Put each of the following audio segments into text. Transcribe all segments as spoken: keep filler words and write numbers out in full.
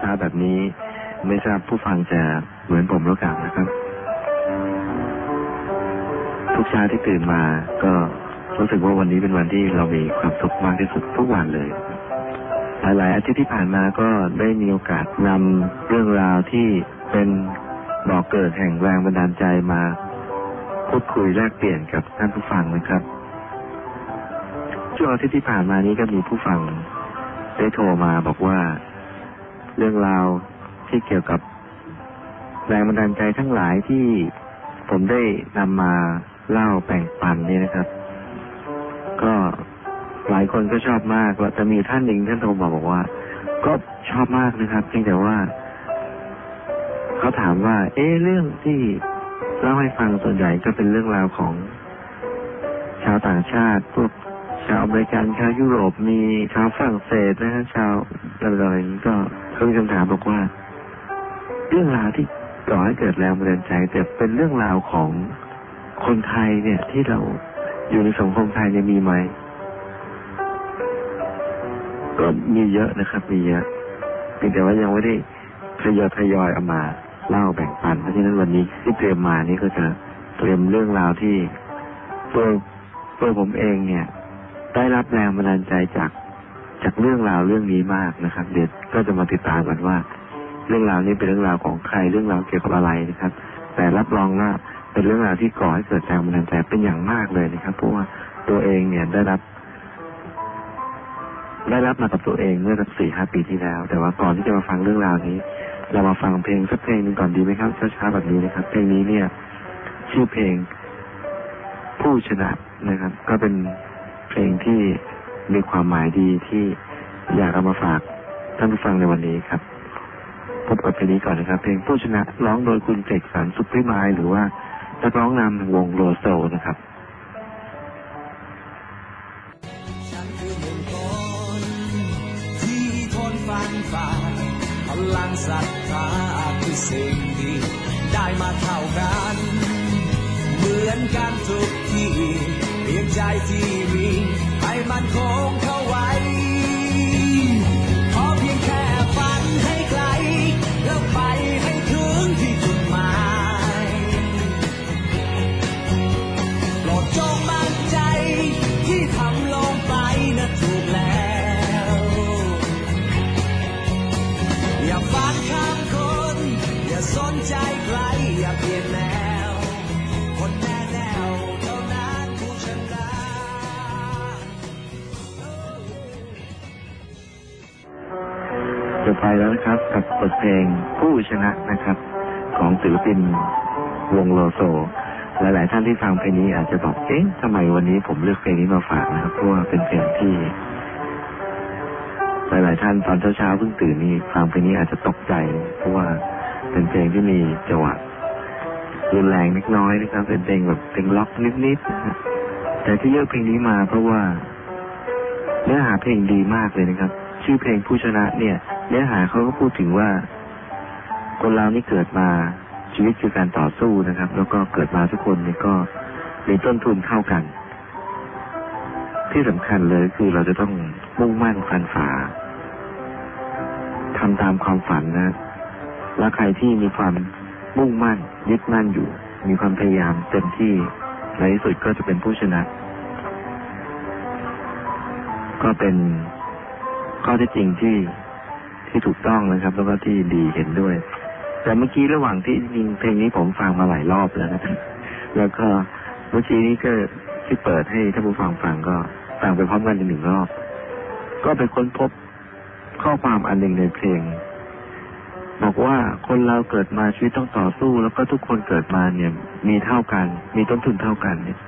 าแบบนี้ไม่ทราบผู้ฟังจะเหมือนผมหรือเปล่านะครับทุกเช้าที่ตื่นมาก็รู้สึกว่าวันนี้เป็นวันที่เรามีความสุขมากที่สุดทุกวันเลยหลายๆอาทิตย์ที่ผ่านมาก็ได้มีโอกาสนำเรื่องราวที่เป็นบ่อกเกิดแห่งแรงบันดาลใจมาพูดคุยแลกเปลี่ยนกับท่านผู้ฟังนะครับช่วงอาทิตย์ที่ผ่านมานี้ก็มีผู้ฟังได้โทรมาบอกว่าเรื่องราวที่เกี่ยวกับแรงบันดาลใจทั้งหลายที่ผมได้นำมาเล่าแบ่งปันนี่นะครับก็หลายคนก็ชอบมากแล้วแต่มีท่านหนึ่งท่านโทรมาบอกว่าก็ชอบมากนะครับเพียงแต่ว่าเขาถามว่าเอ๊ะเรื่องที่เล่าให้ฟังส่วนใหญ่ก็เป็นเรื่องราวของชาวต่างชาติพวกชาวอเมริกันชาวยุโรปมีชาวฝรั่งเศสนะฮะชาวอะไรๆนี้ก็เขามีคำถามบอกว่าเรื่องราวที่ก่อให้เกิดแรงบันดาลใจแต่เป็นเรื่องราวของคนไทยเนี่ยที่เราอยู่ในสังคมไทยเนี่ยมีไหมก็มีเยอะนะครับมีเยอะเพียงแต่ว่ายังไม่ได้ทยอยทยอยเอามาเล่าแบ่งปันเพราะฉะนั้นวันนี้ที่เตรียมมานี่ก็จะเตรียมเรื่องราวที่ตัวตัวผมเองเนี่ยได้รับแรงบันดาลใจจากจากเรื่องราวเรื่องนี้มากนะครับเดี๋ยวก็จะมาติดตามกันว่าเรื่องราวนี้เป็นเรื่องราวของใครเรื่องราวเกี่ยวกับอะไรนะครับแต่รับรองว่าเป็นเรื่องราวที่ก่อให้เกิดแรงบันดาลใจเป็นอย่างมากเลยนะครับเพราะว่าตัวเองเนี่ยได้รับได้รับมากับตัวเองเมื่อสักสี่ห้าปีที่แล้วแต่ว่าก่อนที่จะมาฟังเรื่องราวนี้เรามาฟังเพลงสักเพลงหนึ่งก่อนดีไหมครับช้าๆแบบนี้นะครับเพลงนี้เนี่ยชื่อเพลงผู้ชนะนะครับก็เป็นเพลงที่มีความหมายดีที่อยากเอามาฝากท่านผู้ฟังในวันนี้ครับพบกับเพลงนี้ก่อนนะครับเพลงผู้ชนะร้องโดยคุณเสกสรรสุขพิมายหรือว่านักร้องนำวงโลโซนะครับฉันคือหนึ่งคนที่ทนฟันฝ่าพลังศรัทธาคือสิ่งดีได้มาเท่ากันเหมือนกันทุกที่เพียงใจที่มีให้มันคงเข้าไว้ขอเพียงแค่ฝันให้ไกลแล้วไปให้ถึงที่จุดหมายโปรดจงมั่นใจที่ทำลงไปนะถูกแล้วอย่าฟังคำคนอย่าสนใจใครอย่าเปลี่ยนแนวคนแน่แนวเท่านั้นผู้ชนะจะไปแล้วนะครับกับบทเพลงผู้ชนะนะครับของศิลปินวงโลโซหลายๆท่านที่ฟังเพลงนี้อาจจะบอกเอ๊ะทำไมวันนี้ผมเลือกเพลงนี้มาฝากนะครับเพราะว่าเป็นเพลงที่หลายๆท่านตอนเช้าๆเพิ่งตื่นนี่ฟังเพลงนี้อาจจะตกใจเพราะว่าเป็นเพลงที่มีจังหวะรุนแรงนิดน้อยนะครับเป็นเพลงแบบเพลงล็อกนิดๆนะแต่ที่เลือกเพลงนี้มาเพราะว่าเนื้อหาเพลงดีมากเลยนะครับชื่อเพลงผู้ชนะเนี่ยเนื้อหาเขาก็พูดถึงว่าคนเรานี่เกิดมาชีวิตคือการต่อสู้นะครับแล้วก็เกิดมาทุกคนนี่ก็มีต้นทุนเท่ากันที่สำคัญเลยคือเราจะต้องมุ่งมั่นฟันฝ่าทำตามความฝันนะและใครที่มีความมุ่งมั่นยึดมั่นอยู่มีความพยายามเต็มที่ในที่สุดก็จะเป็นผู้ชนะก็เป็นข้อเท็จจริงที่ที่ถูกต้องนะครับแล้วก็ที่ดีเห็นด้วยแต่เมื่อกี้ระหว่างที่ยิงเพลงนี้ผมฟังมาหลายรอบแล้วนะครับแล้วก็เมื่อกี้นี้ก็ที่เปิดให้ท่านผู้ฟังฟังก็ฟังไปพร้อมกันอีกหนึ่งรอบก็ไปค้นพบข้อความอันหนึ่งในเพลงบอกว่าคนเราเกิดมาชีวิตต้องต่อสู้แล้วก็ทุกคนเกิดมาเนี่ยมีเท่ากันมีต้นทุนเท่ากันเนี่ย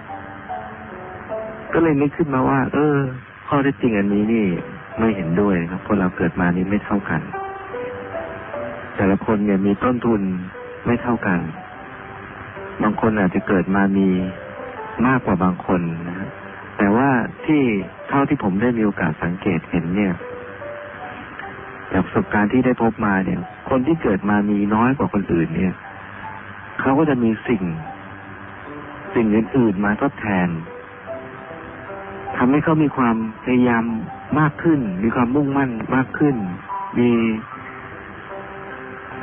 ก็เลยนึกขึ้นมาว่าเออข้อเท็จจริงอันนี้นี่ไม่เห็นด้วยครับคนเราเกิดมานี่ไม่เท่ากันแต่ละคนเนี่ยมีต้นทุนไม่เท่ากันบางคนอาจจะเกิดมามีมากกว่าบางคนนะแต่ว่าที่เท่าที่ผมได้มีโอกาสสังเกตเห็นเนี่ยจากประสบการณ์ที่ได้พบมาเนี่ยคนที่เกิดมามีน้อยกว่าคนอื่นเนี่ยเขาก็จะมีสิ่งสิ่งอื่นๆมาทดแทนทำให้เขามีความพยายามมากขึ้นมีความมุ่งมั่นมากขึ้นมี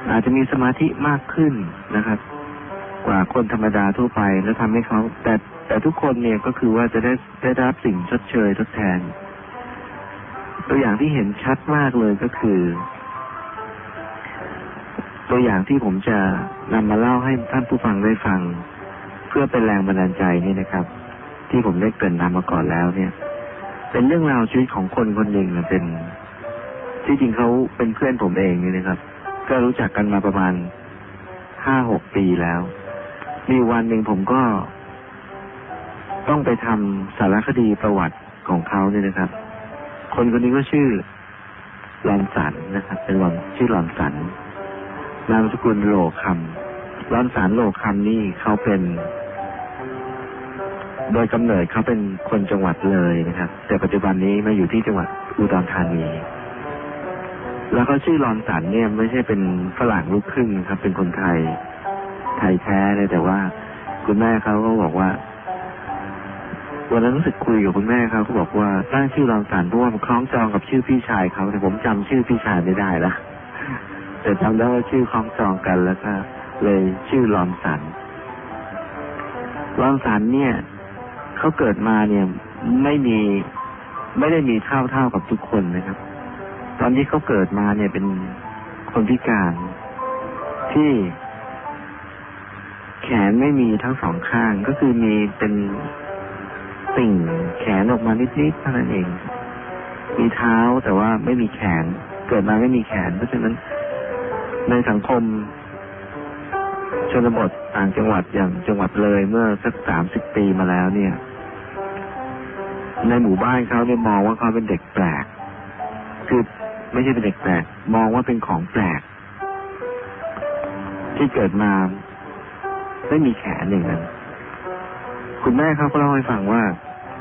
อาจจะมีสมาธิมากขึ้นนะครับ กว่าคนธรรมดาทั่วไปแล้วทำให้เขาแต่แต่ทุกคนเนี่ยก็คือว่าจะได้ได้รับสิ่งชดเชยทดแทนตัวอย่างที่เห็นชัดมากเลยก็คือตัวอย่างที่ผมจะนำมาเล่าให้ท่านผู้ฟังได้ฟังเพื่อเป็นแรงบันดาลใจนี่นะครับที่ผมได้เกริ่นนำมาก่อนแล้วเนี่ยเป็นเรื่องราวชีวิตของคนคนหนึ่งนะเป็นที่จริงเขาเป็นเพื่อนผมเองนี่นะครับก็รู้จักกันมาประมาณห้าหกปีแล้วมีวันหนึ่งผมก็ต้องไปทำสารคดีประวัติของเขาเนี่ยนะครับคนคนนี้ก็ชื่อลอนสันนะครับเป็นลอนชื่อลอนสันนามสกุลโลคำลอนสันโลคำนี่เขาเป็นโดยกำเนิดเขาเป็นคนจังหวัดเลยนะครับแต่ปัจจุบันนี้มาอยู่ที่จังหวัดอุดรธานีแล้วเขาชื่อลอนสันเนี่ยไม่ใช่เป็นฝรั่งลูกครึ่งครับเป็นคนไทยไทยแท้เลยแต่ว่าคุณแม่เขาก็บอกว่าวันนั้นรู้สึกคุยกับคุณแม่เขาเขาบอกว่าตั้งชื่อลอนสันเพราะว่ามันคล้องจองกับชื่อพี่ชายเขาแต่ผมจำชื่อพี่ชายไม่ได้ละแต่จำได้ว่าชื่อคล้องจองกันแล้วก็เลยชื่อลอนสันลอนสันเนี่ยเขาเกิดมาเนี่ยไม่มีไม่ได้มีเท่าเท่ากับทุกคนนะครับตอนที่เขาเกิดมาเนี่ยเป็นคนพิการที่แขนไม่มีทั้งสองข้างก็คือมีเป็นติ่งแขนออกมานิดๆเท่านั้นเองมีเท้าแต่ว่าไม่มีแขนเกิดมาไม่มีแขนเพราะฉะนั้นในสังคมชนบทต่างจังหวัดอย่างจังหวัดเลยเมื่อสักสามสิบปีมาแล้วเนี่ยในหมู่บ้านเขาเนี่ยมองว่าเขาเป็นเด็กแปลกคือไม่ใช่เป็นเด็กแปลกมองว่าเป็นของแปลกที่เกิดมาไม่มีแขนอย่างนั้นคุณแม่เขาก็เล่าให้ฟังว่า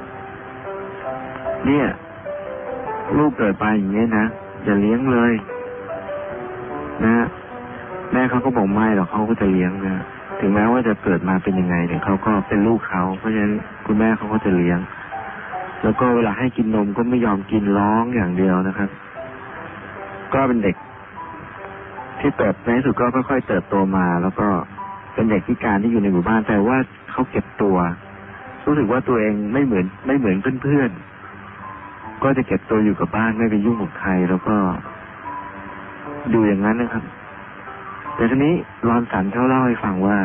เนี่ยลูกเกิดไปอย่างนี้นะอย่าเลี้ยงเลยนะแม่เขาก็บอกไม่หรอกเขาก็จะเลี้ยงนะถึงแม้ว่าจะเกิดมาเป็นยังไงเนี่ยเขาก็เป็นลูกเขาเพราะฉะนั้นคุณแม่เขาก็จะเลี้ยงแล้วก็เวลาให้กินนมก็ไม่ยอมกินร้องอย่างเดียวนะครับก็เป็นเด็กที่เติบในที่สุดก็ค่อยๆเติบโตมาแล้วก็เป็นเด็กพิการที่อยู่ในหมู่บ้านแต่ว่าเขาเก็บตัวรู้สึกว่าตัวเองไม่เหมือนไม่เหมือนเพื่อนๆก็จะเก็บตัวอยู่กับบ้านไม่ไปยุ่งกับใครแล้วก็ดูอย่างนั้นนะครับแต่ทีนี้ลอนสันเขาเล่าให้ฟังว่า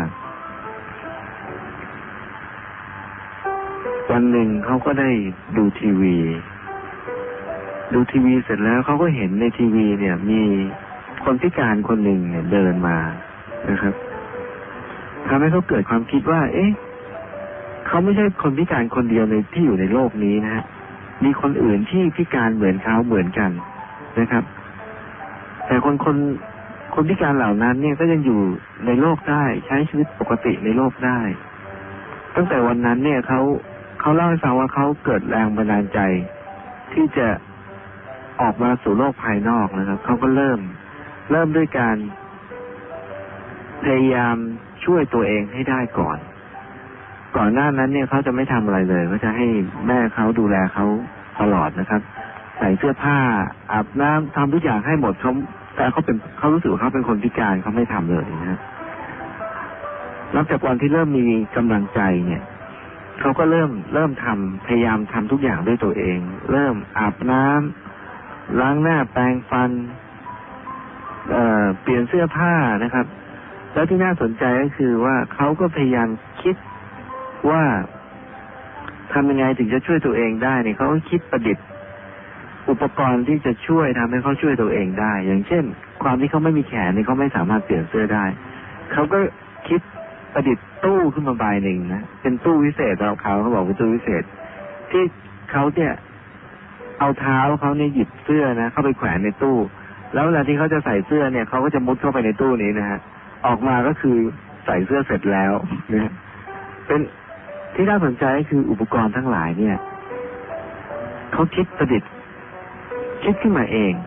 วันหนึ่งเขาก็ได้ดูทีวีดูทีวีเสร็จแล้วเขาก็เห็นในทีวีเนี่ยมีคนพิการคนหนึ่งเนี่ยเดินมานะครับทำให้เขาเกิดความคิดว่าเอ๊ะเขาไม่ใช่คนพิการคนเดียวในที่อยู่ในโลกนี้นะฮะมีคนอื่นที่พิการเหมือนเขาเหมือนกันนะครับแต่คนคนคนพิการเหล่านั้นเนี่ยก็ยังอยู่ในโลกได้ใช้ชีวิตปกติในโลกได้ตั้งแต่วันนั้นเนี่ยเขาเขาเล่าให้ฟังว่าเขาเกิดแรงบันดาลใจที่จะออกมาสู่โลกภายนอกนะครับเขาก็เริ่มเริ่มด้วยการพยายามช่วยตัวเองให้ได้ก่อนก่อนหน้านั้นเนี่ยเขาจะไม่ทำอะไรเลยก็จะให้แม่เขาดูแลเขาตลอดนะครับใส่เสื้อผ้าอาบน้ำทำทุกอย่างให้หมดเขาแต่เขาเป็นเขารู้สึกว่าเขาเป็นคนพิการเขาไม่ทำเลยนะนับจากวันที่เริ่มมีกำลังใจเนี่ยเขาก็เริ่มเริ่มทำพยายามทำทุกอย่างด้วยตัวเองเริ่มอาบน้ำล้างหน้าแปรงฟันเอ่อเปลี่ยนเสื้อผ้านะครับแล้วที่น่าสนใจก็คือว่าเขาก็พยายามคิดว่าทำยังไงถึงจะช่วยตัวเองได้เนี่ยเขาก็คิดประดิษฐ์อุปกรณ์ที่จะช่วยทำให้เขาช่วยตัวเองได้อย่างเช่นความที่เขาไม่มีแขนเนี่ยเขาไม่สามารถเปลี่ยนเสื้อได้เขาก็คิดประดิษฐ์ตู้ขึ้นมาใบหนึ่งนะเป็นตู้วิเศษเราเขาเขาบอกเป็นตู้วิเศษที่เขาเนี่ยเอาเท้าเขาเนี่ยหยิบเสื้อนะเข้าไปแขวนในตู้แล้วเวลาที่เขาจะใส่เสื้อเนี่ยเขาก็จะมุดเข้าไปในตู้นี้นะฮะออกมาก็คือใส่เสื้อเสร็จแล้วนะเป็นที่น่าสนใจก็คืออุปกรณ์ทั้งหลายเนี่ยเขาคิดประดิษฐ์คิดขึ้นมาเอง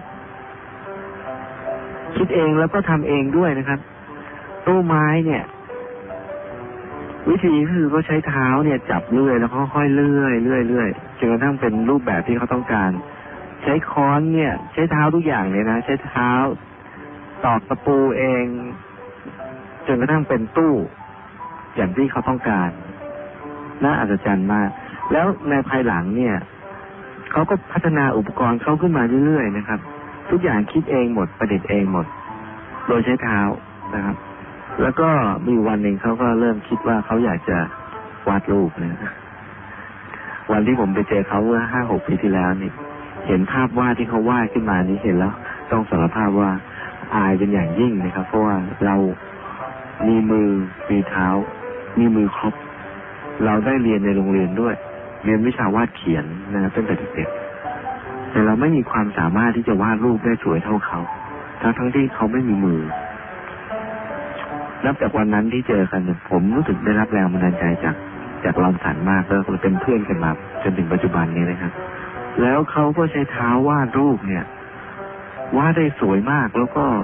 คิดเองแล้วก็ทำเองด้วยนะครับตู้ไม้เนี่ยวิธีคือเขาใช้เท้าเนี่ยจับเลื่อยแล้วค่อยๆเลื่อยเลื่อยเลื่อยจนกระทั่งเป็นรูปแบบที่เขาต้องการใช้ค้อนเนี่ยใช้เท้าทุกอย่างเลยนะใช้เท้าตอกตะปูเองจนกระทั่งเป็นตู้อย่างที่เขาต้องการน่าอัศจรรย์มากแล้วในภายหลังเนี่ยเขาก็พัฒนาอุปกรณ์เขาขึ้นมาเรื่อยๆนะครับทุกอย่างคิดเองหมดประดิษฐ์เองหมดโดยใช้เท้านะครับแล้วก็มีวันหนึ่งเขาก็เริ่มคิดว่าเขาอยากจะวาดรูปนะวันที่ผมไปเจอเขาเมื่อห้าหกปีที่แล้วนี่เห็นภาพวาดที่เขาวาดขึ้นมานี่เห็นแล้วต้องสารภาพว่าอายเป็นอย่างยิ่งนะครับเพราะว่าเรามีมือมีเท้ามีมือครบเราได้เรียนในโรงเรียนด้วยเรียนวิชาวาดเขียนนะตั้งแต่เด็กๆแต่เราไม่มีความสามารถที่จะวาดรูปได้สวยเท่าเขาทั้งทั้งที่เขาไม่มีมือนับจากวันนั้นที่เจอกันผมรู้สึกได้รับแรงบันดาลใจจากจากลอนสันมากแล้วก็เป็นเพื่อนกันมาจนถึงปัจจุบันนี้นะครับแล้วเขาก็ใช้เท้าวาดรูปเนี่ยวาดได้สวยมากแล้วก็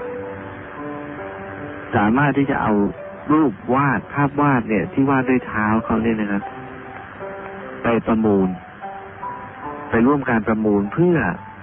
สามารถที่จะเอารูปวาดภาพวาดเนี่ยที่วาดด้วยเท้าเขาเนี่ยนะครับไปประมูลไปร่วมการประมูลเพื่อ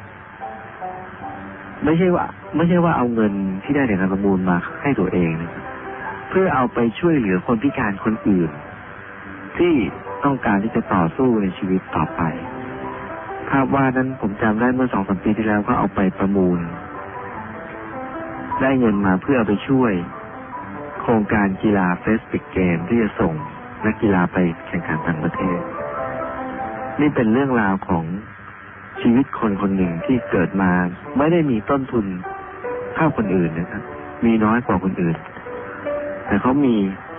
ไม่ใช่ว่าไม่ใช่ว่าเอาเงินที่ได้จากการประมูลมาให้ตัวเองนะครับเพื่อเอาไปช่วยเหลือคนพิการคนอื่นที่ต้องการที่จะต่อสู้ในชีวิตต่อไปภาพวาดนั้นผมจำได้เมื่อสองสามปีที่แล้วก็เอาไปประมูลได้เงินมาเพื่อเอาไปช่วยโครงการกีฬาเฟสติกเกมที่จะส่งนักกีฬาไปแข่งขันต่างประเทศนี่เป็นเรื่องราวของชีวิตคนคนหนึ่งที่เกิดมาไม่ได้มีต้นทุนเท่าคนอื่นนะครับมีน้อยกว่าคนอื่นแต่เขามี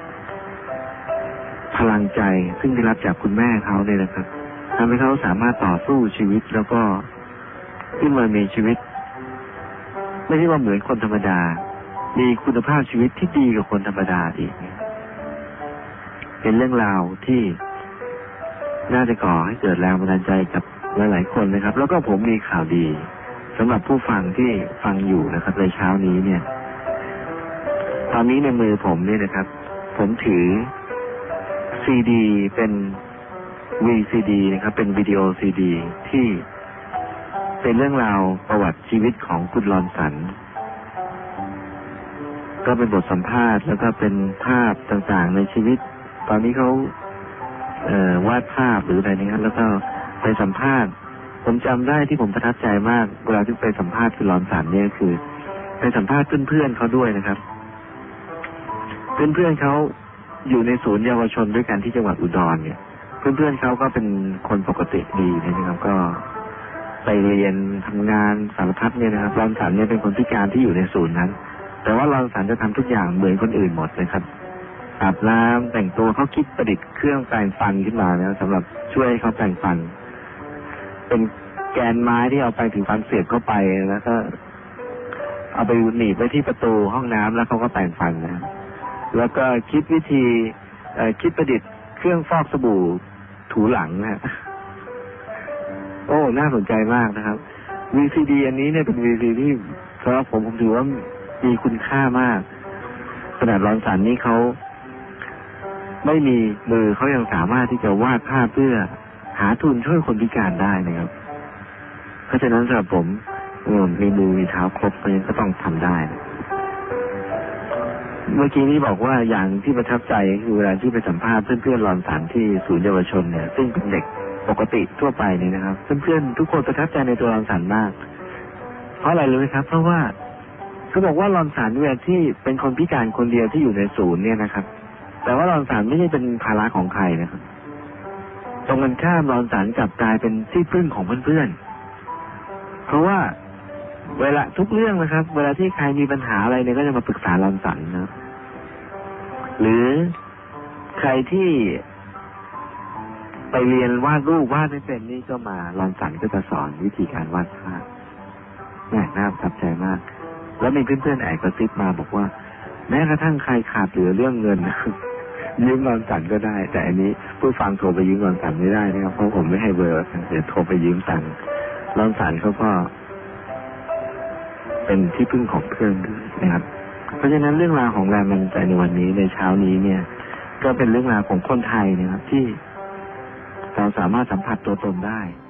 พลังใจซึ่งได้รับจากคุณแม่เขาเนี่ยนะครับทำให้เขาสามารถต่อสู้ชีวิตแล้วก็ขึ้นมามีชีวิตไม่ใช่ว่าเหมือนคนธรรมดามีคุณภาพชีวิตที่ดีกว่าคนธรรมดาอีกเป็นเรื่องราวที่น่าจะก่อให้เกิดแรงบันดาลใจกับหลายๆคนนะครับแล้วก็ผมมีข่าวดีสำหรับผู้ฟังที่ฟังอยู่นะครับในเช้านี้เนี่ยตอนนี้ในมือผมเนี่ยนะครับผมถือซีดีเป็น วี ซี ดี นะครับเป็นวิดีโอซีดีที่เป็นเรื่องราวประวัติชีวิตของคุณลอนสันก็เป็นบทสัมภาษณ์แล้วก็เป็นภาพต่างๆในชีวิตตอนนี้เขาเอ่อวาดภาพหรืออะไรนี้ครับแล้วก็ไปสัมภาษณ์ผมจำได้ที่ผมประทับใจมากเวลาที่ไปสัมภาษณ์คุณลอนสันเนี่ยคือไปสัมภาษณ์เพื่อนๆเขาด้วยนะครับเพื่อนๆเขาอยู่ในศูนย์เยาวชนด้วยกันที่จังหวัดอุดรเนี่ยเพื่อนๆเขาก็เป็นคนปกติดีนะครับก็ไปเรียนทำงานสารพัดเนี่ยนะครับลอนสันเนี่ยเป็นคนพิการที่อยู่ในศูนย์นั้นแต่ว่าลอนสันจะทำทุกอย่างเหมือนคนอื่นหมดเลยครับอาบน้ำแต่งตัวเขาคิดประดิษฐ์เครื่องแปรงฟันขึ้นมาแล้วสำหรับช่วยให้เขาแปรงฟันเป็นแกนไม้ที่เอาไปถึงฟันเสียบเข้าไปแล้วก็เอาไปหนีบไว้ที่ประตูห้องน้ำแล้วเขาก็แปรงฟันนะแล้วก็คิดวิธีคิดประดิษฐ์เครื่องฟอกสบู่ถูหลังนะโอ้น่าสนใจมากนะครับ วี ซี ดี อันนี้เนี่ยเป็น วี ซี ดี ที่สำหรับผมผมถือว่ามีคุณค่ามากขนาดลอนสันนี่เขาไม่มีมือเขายังสามารถที่จะวาดภาพเพื่อหาทุนช่วยคนพิการได้นะครับเพราะฉะนั้นสำหรับผมมีมือมีเท้าครบเพราะฉะนั้นก็ต้องทำได้เมื่อกี้นี้บอกว่าอย่างที่ประทับใจคือเวลาที่ไปสัมภาษณ์เพื่อนๆลอนสันที่ศูนย์เยาวชนเนี่ยซึ่งเป็นเด็กปกติทั่วไปนี่นะครับเพื่อนๆทุกคนประทับใจในตัวลอนสันมากเพราะอะไรรู้ไหมครับเพราะว่าเขาบอกว่าลอนสันเวลาที่เป็นคนพิการคนเดียวที่อยู่ในศูนย์เนี่ยนะครับแต่ว่าลอนสันไม่ใช่เป็นภาระของใครนะครับตรงกันข้ามลอนสันกลับกลายเป็นที่พึ่งของเพื่อนๆเพราะว่าเวลาทุกเรื่องนะครับเวลาที่ใครมีปัญหาอะไรเนี่ยก็จะมาปรึกษาลอนสันนะหรือใครที่ไปเรียนวาดรูปวาดไม่เป็นนี่ก็มาลอนสันก็จะสอนวิธีการวาดภาพเนี่ยน่าประทับใจมากแล้วมีเพื่อนๆแอบกระซิบมาบอกว่าแม้กระทั่งใครขาดเหลือเรื่องเงินยืมลอนสันก็ได้แต่อันนี้ผู้ฟังโทรไปยืมลอนสันไม่ได้นะครับเพราะผมไม่ให้เบอร์เดี๋ยวโทรไปยืมตังค์ลอนสันเขาก็เป็นที่พึ่งของเพื่อนด้วยนะครับเพราะฉะนั้นเรื่องราวของแรงบันดาลใจในวันนี้ในเช้านี้เนี่ยก็เป็นเรื่องราวของคนไทยนะครับที่เราสามารถสัมผัสตัวตนได้